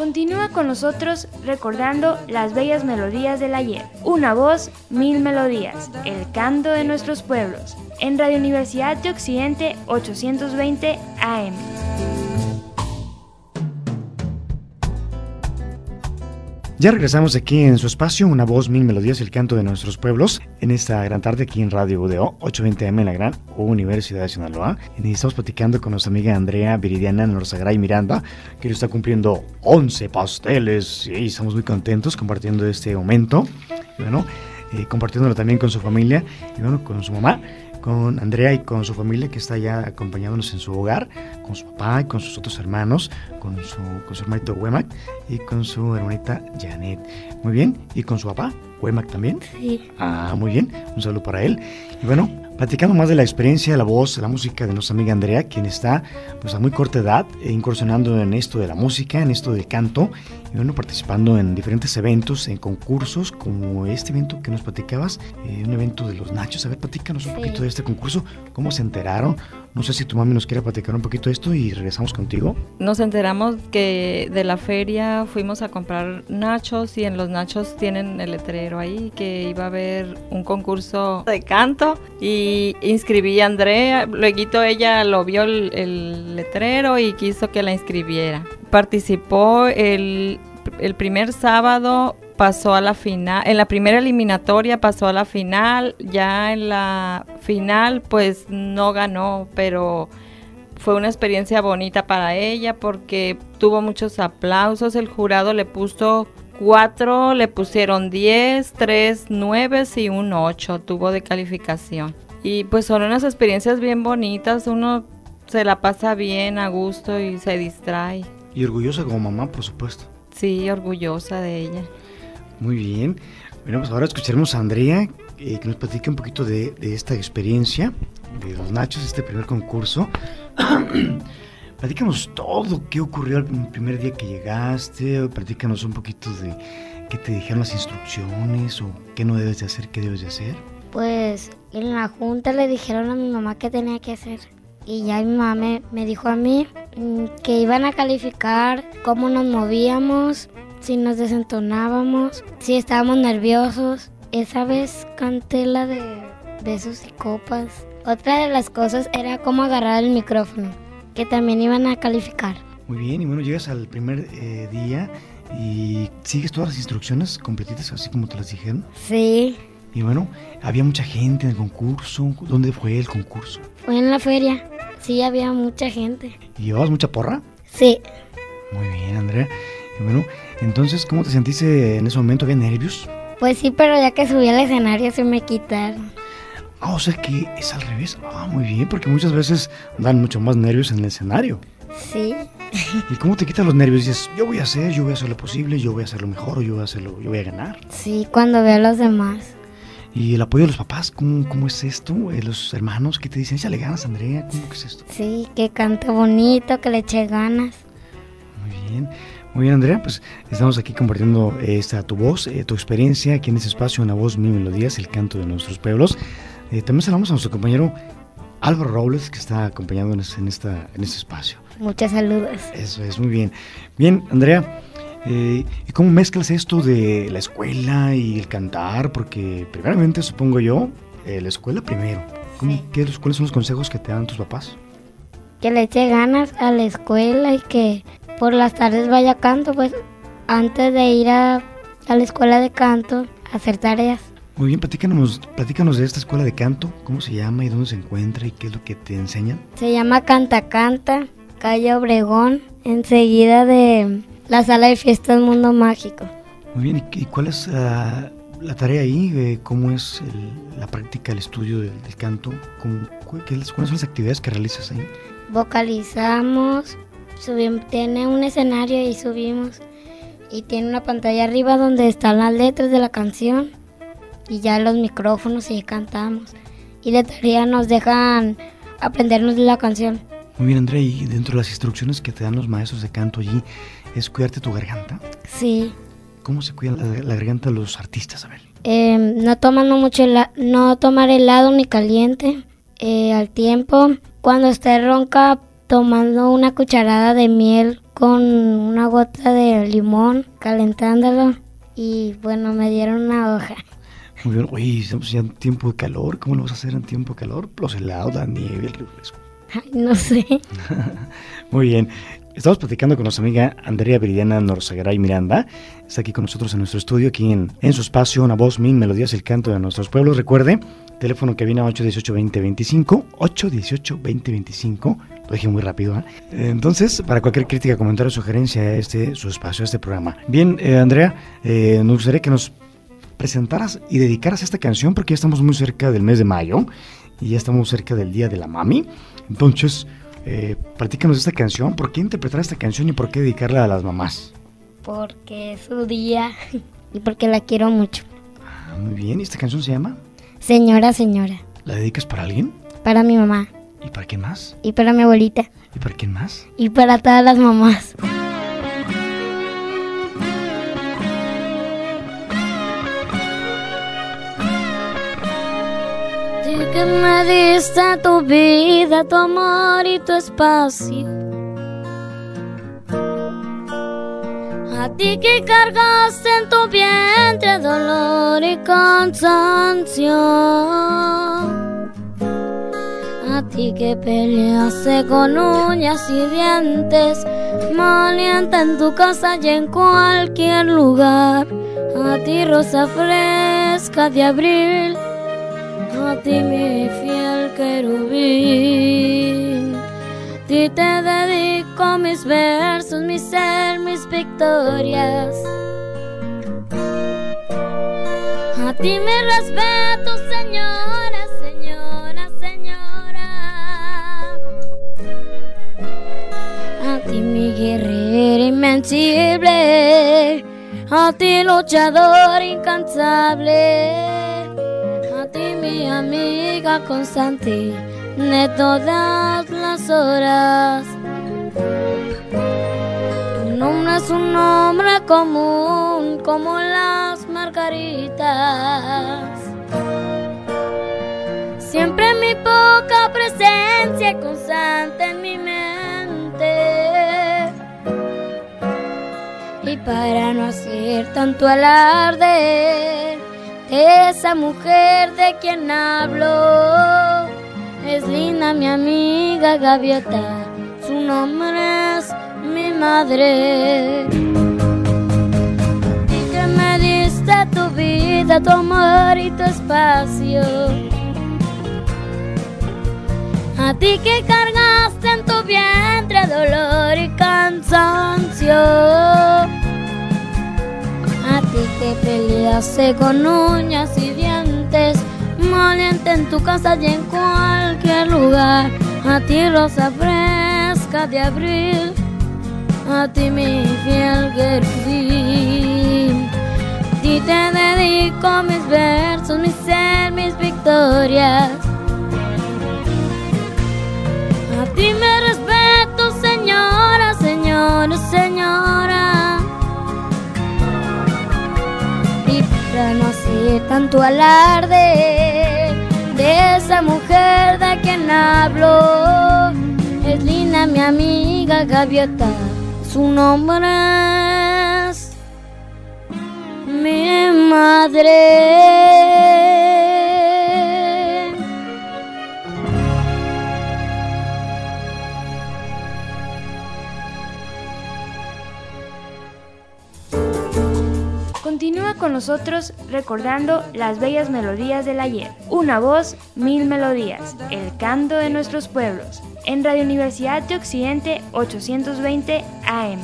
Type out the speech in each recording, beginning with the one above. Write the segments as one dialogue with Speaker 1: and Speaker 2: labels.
Speaker 1: Continúa con nosotros recordando las bellas melodías del ayer. Una voz, mil melodías. El canto de nuestros pueblos. En Radio Universidad de Occidente 820 AM.
Speaker 2: Ya regresamos aquí en su espacio, Una voz, mil melodías, el canto de nuestros pueblos, en esta gran tarde aquí en Radio UDO 820 AM en la gran Universidad de Sinaloa. Y estamos platicando con nuestra amiga Andrea Viridiana Norzagaray Miranda, que está cumpliendo 11 pasteles y estamos muy contentos compartiendo este momento, y bueno, compartiéndolo también con su familia y bueno, con su mamá, con Andrea y con su familia que está ya acompañándonos en su hogar, con su papá y con sus otros hermanos, con su hermanito Wemak y con su hermanita Janet. Muy bien, y con su papá, Wemak también.
Speaker 3: Sí.
Speaker 2: Muy bien, un saludo para él. Y bueno, platicando más de la experiencia, de la voz, de la música de nuestra amiga Andrea, quien está pues a muy corta edad incursionando en esto de la música, en esto del canto, y bueno, participando en diferentes eventos, en concursos, como este evento que nos platicabas, un evento de los nachos. A ver, platícanos un poquito de este concurso, cómo se enteraron. No sé si tu mami nos quiere platicar un poquito de esto y regresamos contigo.
Speaker 4: Nos enteramos que de la feria fuimos a comprar nachos y en los nachos tienen el letrero ahí que iba a haber un concurso de canto y inscribí a Andrea. Luego ella lo vio el letrero y quiso que la inscribiera. Participó el primer sábado, pasó a la final, en la primera eliminatoria pasó a la final, ya en la final pues no ganó, pero fue una experiencia bonita para ella porque tuvo muchos aplausos, el jurado le puso 4, le pusieron 10, 3 9 y un 8 tuvo de calificación. Y pues son unas experiencias bien bonitas, uno se la pasa bien, a gusto y se distrae.
Speaker 2: Y orgullosa como mamá, por supuesto.
Speaker 4: Sí, orgullosa de ella.
Speaker 2: Muy bien. Bueno, pues ahora escucharemos a Andrea, que nos platique un poquito de esta experiencia de los nachos, este primer concurso. Platícanos todo, qué ocurrió el primer día que llegaste, platícanos un poquito de qué te dijeron las instrucciones o qué no debes de hacer, qué debes de hacer.
Speaker 3: Pues en la junta le dijeron a mi mamá qué tenía que hacer. Y ya mi mamá me dijo a mí que iban a calificar cómo nos movíamos, si nos desentonábamos, si estábamos nerviosos. Esa vez canté la de Besos y Copas. Otra de las cosas era cómo agarrar el micrófono, que también iban a calificar.
Speaker 2: Muy bien, y bueno, llegas al primer día y sigues todas las instrucciones completitas así como te las dijeron.
Speaker 3: Sí.
Speaker 2: Y bueno, había mucha gente en el concurso. ¿Dónde fue el concurso?
Speaker 3: Fue en la feria. Sí, había mucha gente.
Speaker 2: ¿Y llevabas mucha porra?
Speaker 3: Sí.
Speaker 2: Muy bien, Andrea. Y bueno, entonces, ¿cómo te sentiste en ese momento? ¿Había nervios?
Speaker 3: Pues sí, pero ya que subí al escenario se me quitaron.
Speaker 2: O sea que es al revés. Muy bien, porque muchas veces dan mucho más nervios en el escenario.
Speaker 3: Sí.
Speaker 2: ¿Y cómo te quitan los nervios? Dices, yo voy a hacer lo posible, yo voy a hacer lo mejor, o yo voy a ganar.
Speaker 3: Sí, cuando veo a los demás.
Speaker 2: ¿Y el apoyo de los papás? ¿Cómo es esto? ¿Los hermanos qué te dicen? ¿Ya le ganas, Andrea? ¿Cómo que es esto?
Speaker 3: Sí, que cante bonito, que le eche ganas.
Speaker 2: Muy bien, Andrea, pues estamos aquí compartiendo tu voz, tu experiencia aquí en este espacio, Una voz, mil melodías, el canto de nuestros pueblos. También saludamos a nuestro compañero Álvaro Robles, que está acompañándonos en este espacio.
Speaker 3: Muchas saludos.
Speaker 2: Eso es, muy bien. Bien, Andrea, ¿y cómo mezclas esto de la escuela y el cantar? Porque primeramente, supongo yo, la escuela primero. ¿Cuáles son los consejos que te dan tus papás?
Speaker 3: Que le eche ganas a la escuela y que por las tardes vaya a canto, pues antes de ir a la escuela de canto, a hacer tareas.
Speaker 2: Muy bien, platícanos de esta escuela de canto, cómo se llama y dónde se encuentra y qué es lo que te enseñan.
Speaker 3: Se llama Canta Canta, calle Obregón, enseguida de la sala de fiestas Mundo Mágico.
Speaker 2: Muy bien, ¿y cuál es la tarea ahí? ¿Cómo es la práctica, el estudio del canto? ¿Cuáles son las actividades que realizas ahí?
Speaker 3: Vocalizamos, tiene un escenario y subimos, y tiene una pantalla arriba donde están las letras de la canción y ya los micrófonos y cantamos, y de tarea nos dejan aprendernos la canción.
Speaker 2: Muy bien, Andrea, y dentro de las instrucciones que te dan los maestros de canto allí, ¿es cuidarte tu garganta?
Speaker 3: Sí.
Speaker 2: ¿Cómo se cuida la garganta de los artistas? A ver.
Speaker 3: No tomar helado ni caliente al tiempo. Cuando esté ronca, tomando una cucharada de miel con una gota de limón, calentándolo, y bueno, me dieron una hoja.
Speaker 2: Muy bien. Oye, estamos ya en tiempo de calor. ¿Cómo lo vas a hacer en tiempo de calor? Los helados, la nieve, el refresco.
Speaker 3: Ay, no sé.
Speaker 2: Muy bien. Estamos platicando con nuestra amiga Andrea Viridiana Norzagaray Miranda. Está aquí con nosotros en nuestro estudio, aquí en su espacio Una Voz, Mil Melodías, el canto de nuestros pueblos. Recuerde, teléfono que viene a 818-2025, 818-2025. Lo dije muy rápido, ¿eh? Entonces, para cualquier crítica, comentario o sugerencia a su espacio, a este programa. Bien, Andrea, nos gustaría que nos presentaras y dedicaras esta canción, porque ya estamos muy cerca del mes de mayo y ya estamos cerca del Día de la Mami. Entonces, platícanos de esta canción. ¿Por qué interpretar esta canción y por qué dedicarla a las mamás?
Speaker 3: Porque es su día y porque la quiero mucho.
Speaker 2: Ah, muy bien. ¿Y esta canción se llama?
Speaker 3: Señora, señora.
Speaker 2: ¿La dedicas para alguien?
Speaker 3: Para mi mamá.
Speaker 2: ¿Y para quién más?
Speaker 3: Y para mi abuelita.
Speaker 2: ¿Y para quién más?
Speaker 3: Y para todas las mamás. Tú que me diste tu vida, tu amor y tu espacio. A ti que cargaste en tu vientre dolor y cansancio. A ti que peleaste con uñas y dientes, moliente en tu casa y en cualquier lugar. A ti rosa fresca de abril, a ti mi fiel querubín. A ti te dedico mis versos, mi ser, mis victorias. A ti mi respeto, señora, señora, señora. A ti mi guerrera invencible, a ti luchador incansable, a ti mi amiga constante de todas las horas. Tu nombre es un nombre común como las margaritas. Siempre mi poca presencia constante en mi mente. Y para no hacer tanto alarde de esa mujer de quien hablo, es linda mi amiga Gaviota, su nombre es mi madre. Y que me diste tu vida, tu amor y tu espacio. A ti que cargaste en tu vientre dolor y cansancio. A ti que peleaste con uñas y dientes, moliente en tu casa y en cualquier lugar. A ti rosa fresca de abril, a ti mi fiel querubín. A ti te dedico mis versos, mi ser, mis victorias. A ti me respeto, señora, señora, señora. Y para no hacer tanto alarde de esa mujer de quien hablo, es linda mi amiga Gaviota, su nombre es mi madre.
Speaker 1: Continúa con nosotros recordando las bellas melodías del ayer. Una voz, mil melodías, el canto de nuestros pueblos. En Radio Universidad de Occidente 820 AM.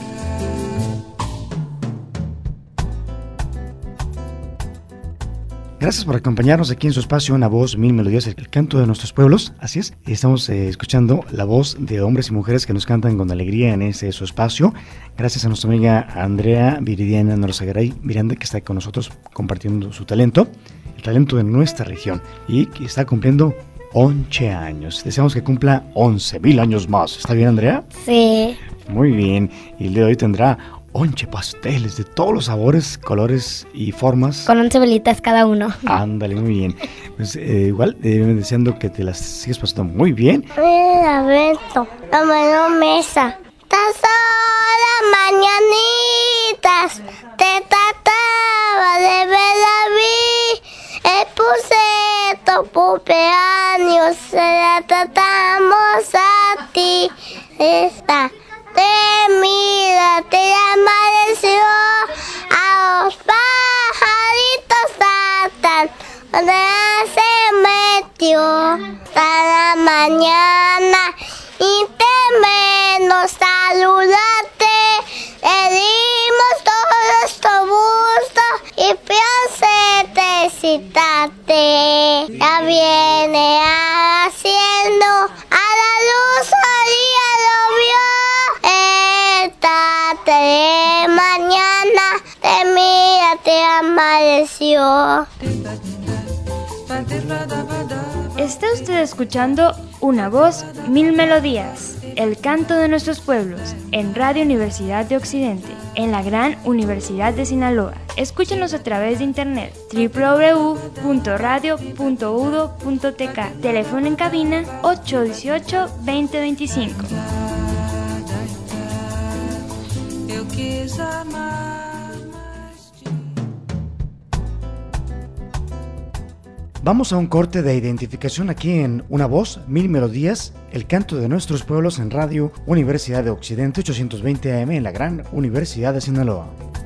Speaker 2: Gracias por acompañarnos aquí en su espacio Una Voz, Mil Melodías, el canto de nuestros pueblos. Así es, estamos escuchando la voz de hombres y mujeres que nos cantan con alegría en su espacio. Gracias a nuestra amiga Andrea Viridiana Norzagaray Miranda, que está con nosotros compartiendo su talento, el talento de nuestra región, y que está cumpliendo 11 años. Deseamos que cumpla 11,000 años más. ¿Está bien, Andrea?
Speaker 3: Sí.
Speaker 2: Muy bien. Y el día de hoy tendrá 11 pasteles de todos los sabores, colores y formas.
Speaker 3: Con 11 velitas cada uno.
Speaker 2: Ándale, muy bien. Pues igual, deseando que te las sigas pasando muy bien.
Speaker 5: Mira, Beto, la mano mesa. ¡Está sola! se tratamos a ti. Esta te mira, te amaneció, a los pajaritos saltan, donde se metió hasta la mañana y tememos saludarte. Le dimos todo nuestro gusto y piense citarte. Ya viene haciendo a la luz el día lo vio. Esta de mañana te mira, te amaneció.
Speaker 1: Está usted escuchando Una Voz, Mil Melodías, el canto de nuestros pueblos, en Radio Universidad de Occidente, en la Gran Universidad de Sinaloa. Escúchenos a través de internet www.radio.udo.tk. Teléfono en cabina 818-2025.
Speaker 6: Eu quis amar.
Speaker 2: Vamos a un corte de identificación aquí en Una Voz, Mil Melodías, el canto de nuestros pueblos en Radio Universidad de Occidente 820 AM en la Gran Universidad de Sinaloa.